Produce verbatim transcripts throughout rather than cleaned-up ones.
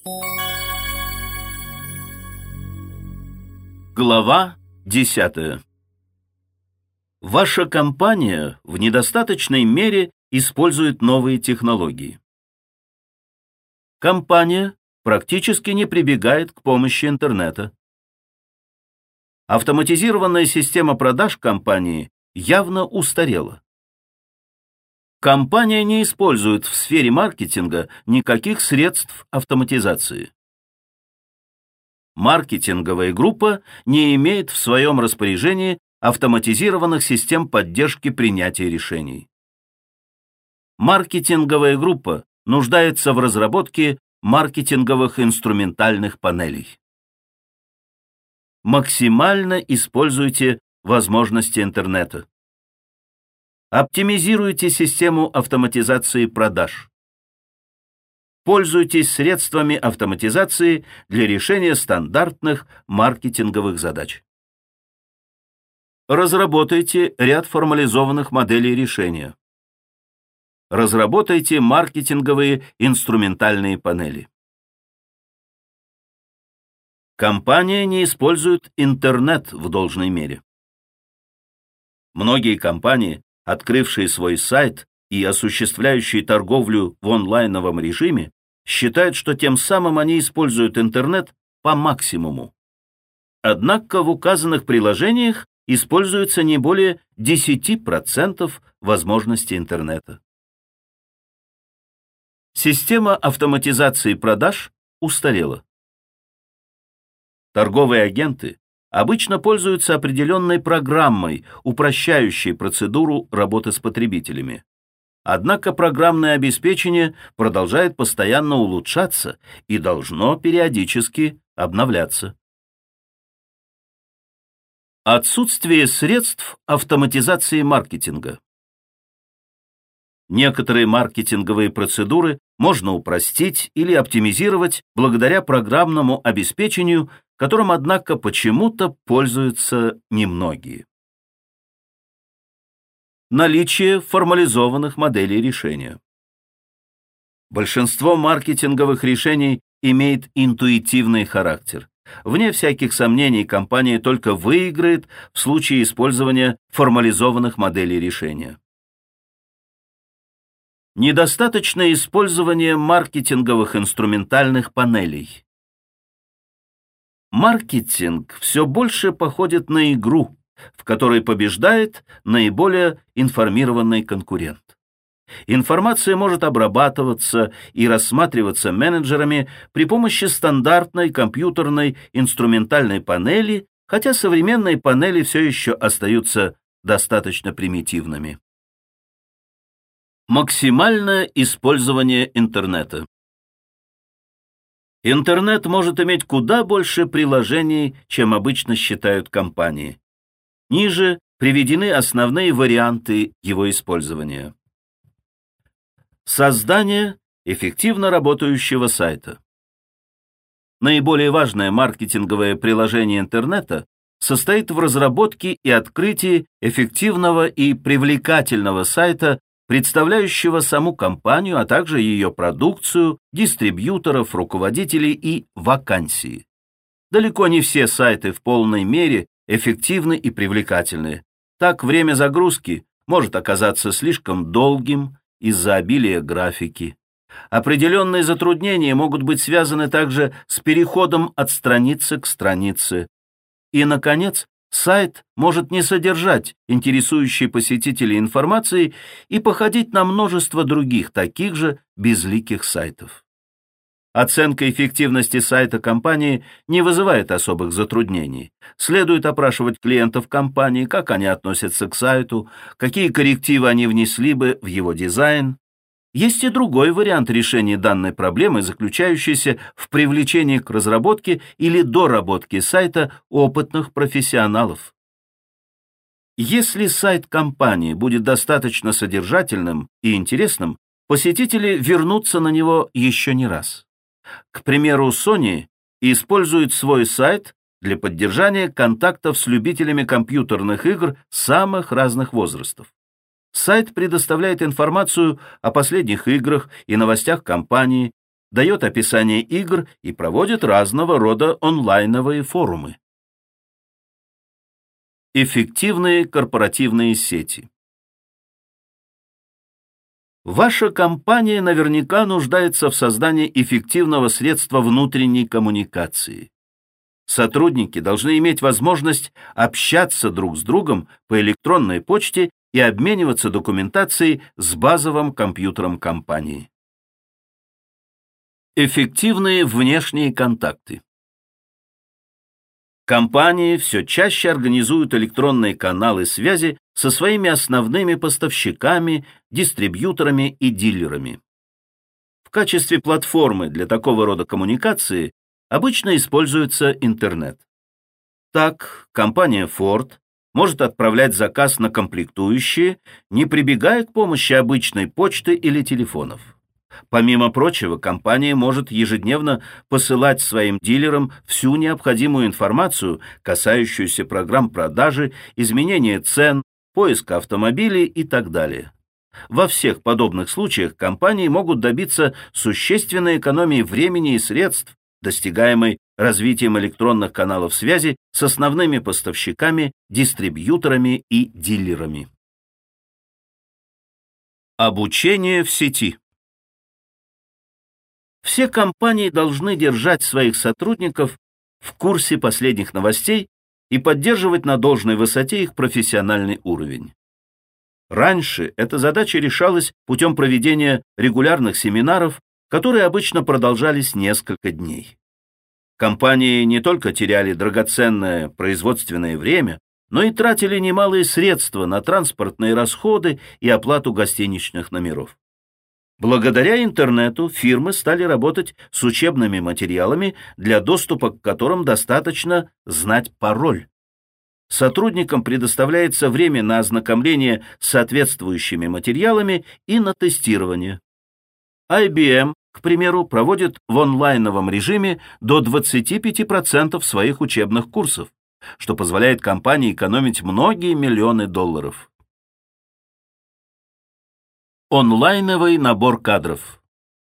Глава десятая. Ваша компания в недостаточной мере использует новые технологии. Компания практически не прибегает к помощи интернета. Автоматизированная система продаж компании явно устарела. Компания не использует в сфере маркетинга никаких средств автоматизации. Маркетинговая группа не имеет в своем распоряжении автоматизированных систем поддержки принятия решений. Маркетинговая группа нуждается в разработке маркетинговых инструментальных панелей. Максимально используйте возможности интернета. Оптимизируйте систему автоматизации продаж. Пользуйтесь средствами автоматизации для решения стандартных маркетинговых задач. Разработайте ряд формализованных моделей решения. Разработайте маркетинговые инструментальные панели. Компания не использует интернет в должной мере. Многие компании, открывшие свой сайт и осуществляющие торговлю в онлайновом режиме, считают, что тем самым они используют интернет по максимуму. Однако в указанных приложениях используется не более десяти процентов возможностей интернета. Система автоматизации продаж устарела. Торговые агенты обычно пользуются определенной программой, упрощающей процедуру работы с потребителями. Однако программное обеспечение продолжает постоянно улучшаться и должно периодически обновляться. Отсутствие средств автоматизации маркетинга. Некоторые маркетинговые процедуры можно упростить или оптимизировать благодаря программному обеспечению, которым, однако, почему-то пользуются немногие. Наличие формализованных моделей решения. Большинство маркетинговых решений имеет интуитивный характер. Вне всяких сомнений, компания только выиграет в случае использования формализованных моделей решения. Недостаточное использование маркетинговых инструментальных панелей. Маркетинг все больше походит на игру, в которой побеждает наиболее информированный конкурент. Информация может обрабатываться и рассматриваться менеджерами при помощи стандартной компьютерной инструментальной панели, хотя современные панели все еще остаются достаточно примитивными. Максимальное использование интернета. Интернет может иметь куда больше приложений, чем обычно считают компании. Ниже приведены основные варианты его использования. Создание эффективно работающего сайта. Наиболее важное маркетинговое приложение интернета состоит в разработке и открытии эффективного и привлекательного сайта, представляющего саму компанию, а также ее продукцию, дистрибьюторов, руководителей и вакансии. Далеко не все сайты в полной мере эффективны и привлекательны. Так, время загрузки может оказаться слишком долгим из-за обилия графики. Определенные затруднения могут быть связаны также с переходом от страницы к странице. И, наконец, сайт может не содержать интересующей посетителей информации и походить на множество других таких же безликих сайтов. Оценка эффективности сайта компании не вызывает особых затруднений. Следует опрашивать клиентов компании, как они относятся к сайту, какие коррективы они внесли бы в его дизайн. Есть и другой вариант решения данной проблемы, заключающийся в привлечении к разработке или доработке сайта опытных профессионалов. Если сайт компании будет достаточно содержательным и интересным, посетители вернутся на него еще не раз. К примеру, Sony использует свой сайт для поддержания контактов с любителями компьютерных игр самых разных возрастов. Сайт предоставляет информацию о последних играх и новостях компании, дает описание игр и проводит разного рода онлайновые форумы. Эффективные корпоративные сети. Ваша компания наверняка нуждается в создании эффективного средства внутренней коммуникации. Сотрудники должны иметь возможность общаться друг с другом по электронной почте и обмениваться документацией с базовым компьютером компании. Эффективные внешние контакты. Компании все чаще организуют электронные каналы связи со своими основными поставщиками, дистрибьюторами и дилерами. В качестве платформы для такого рода коммуникации обычно используется интернет. Так, компания Ford может отправлять заказ на комплектующие, не прибегая к помощи обычной почты или телефонов. Помимо прочего, компания может ежедневно посылать своим дилерам всю необходимую информацию, касающуюся программ продажи, изменения цен, поиска автомобилей и так далее. Во всех подобных случаях компании могут добиться существенной экономии времени и средств, достигаемой развитием электронных каналов связи с основными поставщиками, дистрибьюторами и дилерами. Обучение в сети. Все компании должны держать своих сотрудников в курсе последних новостей и поддерживать на должной высоте их профессиональный уровень. Раньше эта задача решалась путем проведения регулярных семинаров, которые обычно продолжались несколько дней. Компании не только теряли драгоценное производственное время, но и тратили немалые средства на транспортные расходы и оплату гостиничных номеров. Благодаря интернету фирмы стали работать с учебными материалами, для доступа к которым достаточно знать пароль. Сотрудникам предоставляется время на ознакомление с соответствующими материалами и на тестирование. ай би эм, к примеру, проводит в онлайновом режиме до двадцати пяти процентов своих учебных курсов, что позволяет компании экономить многие миллионы долларов. Онлайновый набор кадров.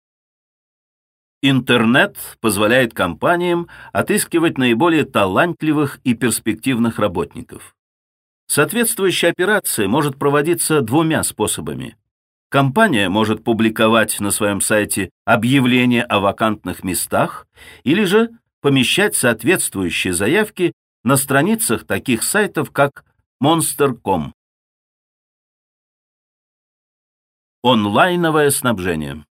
Интернет позволяет компаниям отыскивать наиболее талантливых и перспективных работников. Соответствующая операция может проводиться двумя способами. Компания может публиковать на своем сайте объявления о вакантных местах или же помещать соответствующие заявки на страницах таких сайтов, как монстер точка ком. Онлайновое снабжение.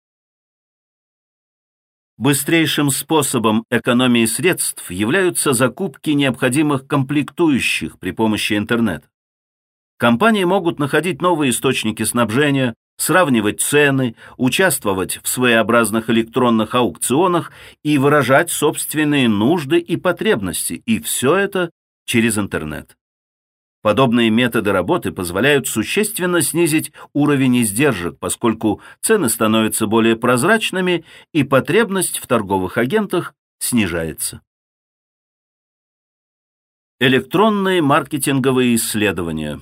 Быстрейшим способом экономии средств являются закупки необходимых комплектующих при помощи интернета. Компании могут находить новые источники снабжения, сравнивать цены, участвовать в своеобразных электронных аукционах и выражать собственные нужды и потребности, и все это через интернет. Подобные методы работы позволяют существенно снизить уровень издержек, поскольку цены становятся более прозрачными и потребность в торговых агентах снижается. Электронные маркетинговые исследования.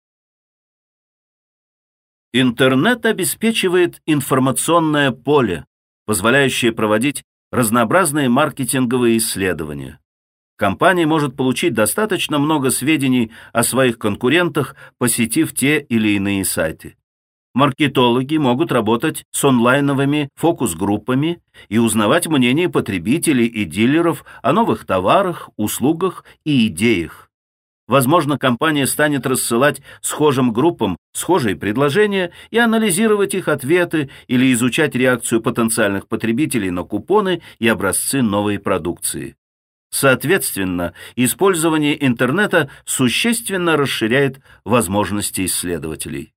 Интернет обеспечивает информационное поле, позволяющее проводить разнообразные маркетинговые исследования. Компания может получить достаточно много сведений о своих конкурентах, посетив те или иные сайты. Маркетологи могут работать с онлайновыми фокус-группами и узнавать мнение потребителей и дилеров о новых товарах, услугах и идеях. Возможно, компания станет рассылать схожим группам схожие предложения и анализировать их ответы или изучать реакцию потенциальных потребителей на купоны и образцы новой продукции. Соответственно, использование интернета существенно расширяет возможности исследователей.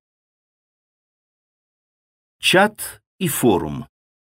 Чат и форум.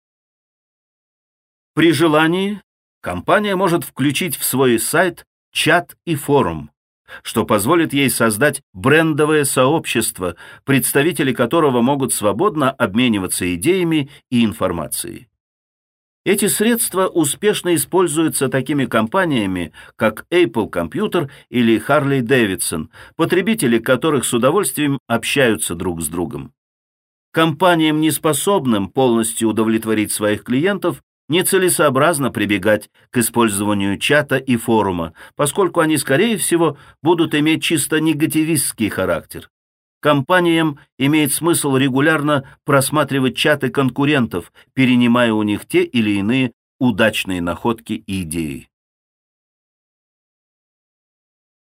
При желании компания может включить в свой сайт чат и форум, что позволит ей создать брендовое сообщество, представители которого могут свободно обмениваться идеями и информацией. Эти средства успешно используются такими компаниями, как Apple Computer или Harley Davidson, потребители которых с удовольствием общаются друг с другом. Компаниям, не способным полностью удовлетворить своих клиентов, нецелесообразно прибегать к использованию чата и форума, поскольку они, скорее всего, будут иметь чисто негативистский характер. Компаниям имеет смысл регулярно просматривать чаты конкурентов, перенимая у них те или иные удачные находки и идеи.